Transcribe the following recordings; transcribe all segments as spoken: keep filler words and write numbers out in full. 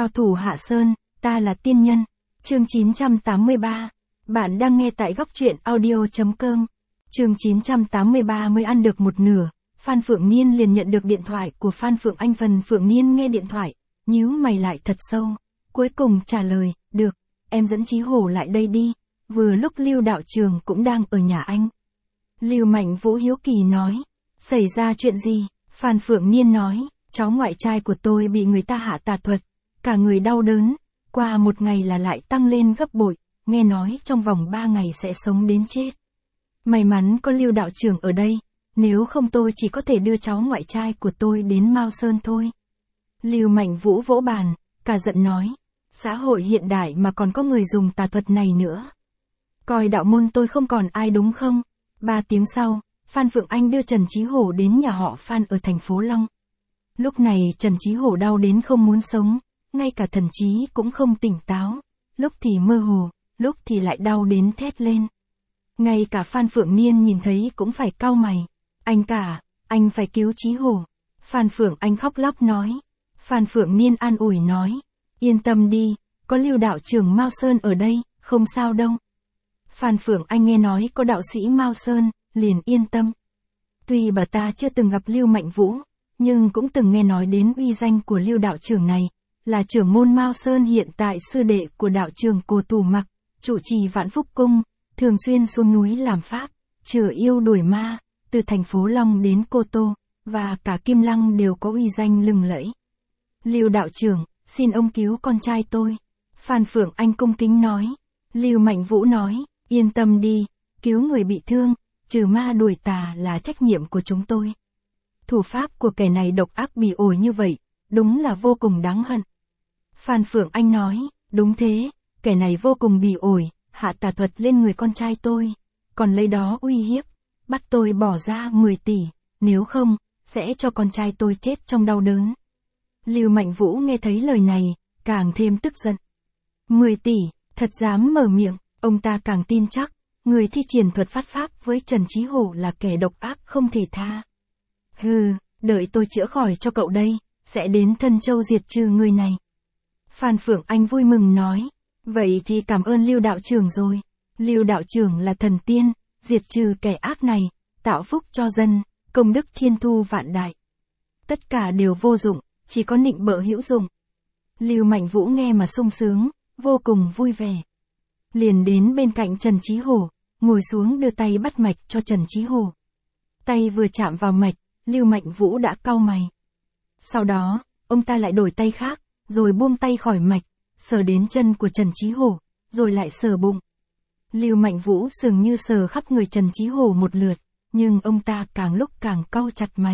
Cao thủ Hạ Sơn, ta là tiên nhân. Chương chín trăm tám mươi ba. Bạn đang nghe tại góc truyện audio chấm com. Chương chín trăm tám mươi ba mới ăn được một nửa, Phan Phượng Niên liền nhận được điện thoại của Phan Phượng Anh. Phần Phượng Niên nghe điện thoại, nhíu mày lại thật sâu, cuối cùng trả lời, được, em dẫn Chí Hổ lại đây đi. Vừa lúc Lưu đạo trưởng cũng đang ở nhà anh. Lưu Mạnh Vũ hiếu kỳ nói, xảy ra chuyện gì? Phan Phượng Niên nói, cháu ngoại trai của tôi bị người ta hạ tà thuật, cả người đau đớn, qua một ngày là lại tăng lên gấp bội, nghe nói trong vòng ba ngày sẽ sống đến chết. May mắn có Lưu đạo trưởng ở đây, nếu không tôi chỉ có thể đưa cháu ngoại trai của tôi đến Mao Sơn thôi. Lưu Mạnh Vũ vỗ bàn, cả giận nói, xã hội hiện đại mà còn có người dùng tà thuật này nữa. Coi đạo môn tôi không còn ai đúng không? Ba tiếng sau, Phan Phượng Anh đưa Trần Chí Hổ đến nhà họ Phan ở thành phố Long. Lúc này Trần Chí Hổ đau đến không muốn sống, ngay cả thần trí cũng không tỉnh táo, lúc thì mơ hồ, lúc thì lại đau đến thét lên. Ngay cả Phan Phượng Niên nhìn thấy cũng phải cau mày. Anh cả, anh phải cứu Chí Hổ. Phan Phượng Anh khóc lóc nói. Phan Phượng Niên an ủi nói, yên tâm đi, có Lưu đạo trưởng Mao Sơn ở đây, không sao đâu. Phan Phượng Anh nghe nói có đạo sĩ Mao Sơn, liền yên tâm. Tuy bà ta chưa từng gặp Lưu Mạnh Vũ, nhưng cũng từng nghe nói đến uy danh của Lưu đạo trưởng này, là trưởng môn Mao Sơn hiện tại sư đệ của đạo trưởng Cô Tù Mặc, trụ trì Vạn Phúc Cung, thường xuyên xuống núi làm pháp, chữa yêu đuổi ma, từ thành phố Long đến Cô Tô, và cả Kim Lăng đều có uy danh lừng lẫy. Lưu đạo trưởng, xin ông cứu con trai tôi. Phan Phượng Anh cung kính nói. Lưu Mạnh Vũ nói, yên tâm đi, cứu người bị thương, trừ ma đuổi tà là trách nhiệm của chúng tôi. Thủ pháp của kẻ này độc ác bỉ ổi như vậy, đúng là vô cùng đáng hận. Phan Phượng Anh nói, đúng thế, kẻ này vô cùng bỉ ổi, hạ tà thuật lên người con trai tôi, còn lấy đó uy hiếp, bắt tôi bỏ ra mười tỷ, nếu không, sẽ cho con trai tôi chết trong đau đớn. Lưu Mạnh Vũ nghe thấy lời này, càng thêm tức giận. mười tỷ, thật dám mở miệng, ông ta càng tin chắc, người thi triển thuật phát pháp với Trần Chí Hổ là kẻ độc ác không thể tha. Hừ, đợi tôi chữa khỏi cho cậu đây, sẽ đến Thân Châu diệt trừ người này. Phan Phượng Anh vui mừng nói, vậy thì cảm ơn Lưu đạo trưởng rồi. Lưu đạo trưởng là thần tiên, diệt trừ kẻ ác này, tạo phúc cho dân, công đức thiên thu vạn đại. Tất cả đều vô dụng, chỉ có nịnh bợ hữu dụng. Lưu Mạnh Vũ nghe mà sung sướng, vô cùng vui vẻ. Liền đến bên cạnh Trần Chí Hổ, ngồi xuống đưa tay bắt mạch cho Trần Chí Hổ. Tay vừa chạm vào mạch, Lưu Mạnh Vũ đã cau mày. Sau đó, ông ta lại đổi tay khác, rồi buông tay khỏi mạch, sờ đến chân của Trần Chí Hổ, rồi lại sờ bụng. Lưu Mạnh Vũ dường như sờ khắp người Trần Chí Hổ một lượt, nhưng ông ta càng lúc càng cau chặt mày.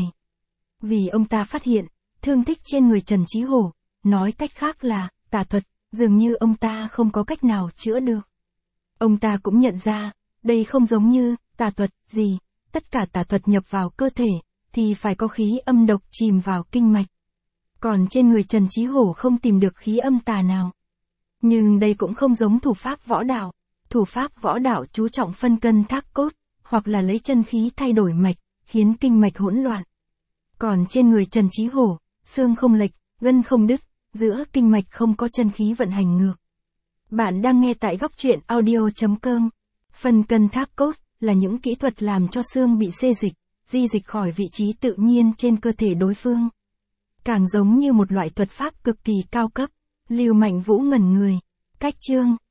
Vì ông ta phát hiện, thương tích trên người Trần Chí Hổ, nói cách khác là, tà thuật, dường như ông ta không có cách nào chữa được. Ông ta cũng nhận ra, đây không giống như, tà thuật, gì, tất cả tà thuật nhập vào cơ thể, thì phải có khí âm độc chìm vào kinh mạch. Còn trên người Trần Chí Hổ không tìm được khí âm tà nào. Nhưng đây cũng không giống thủ pháp võ đạo. Thủ pháp võ đạo chú trọng phân cân thác cốt, hoặc là lấy chân khí thay đổi mạch, khiến kinh mạch hỗn loạn. Còn trên người Trần Chí Hổ, xương không lệch, gân không đứt, giữa kinh mạch không có chân khí vận hành ngược. Bạn đang nghe tại góc truyện audio chấm com. Phân cân thác cốt là những kỹ thuật làm cho xương bị xê dịch, di dịch khỏi vị trí tự nhiên trên cơ thể đối phương. Càng giống như một loại thuật pháp cực kỳ cao cấp. Lưu Mạnh Vũ ngẩn người. Cách chương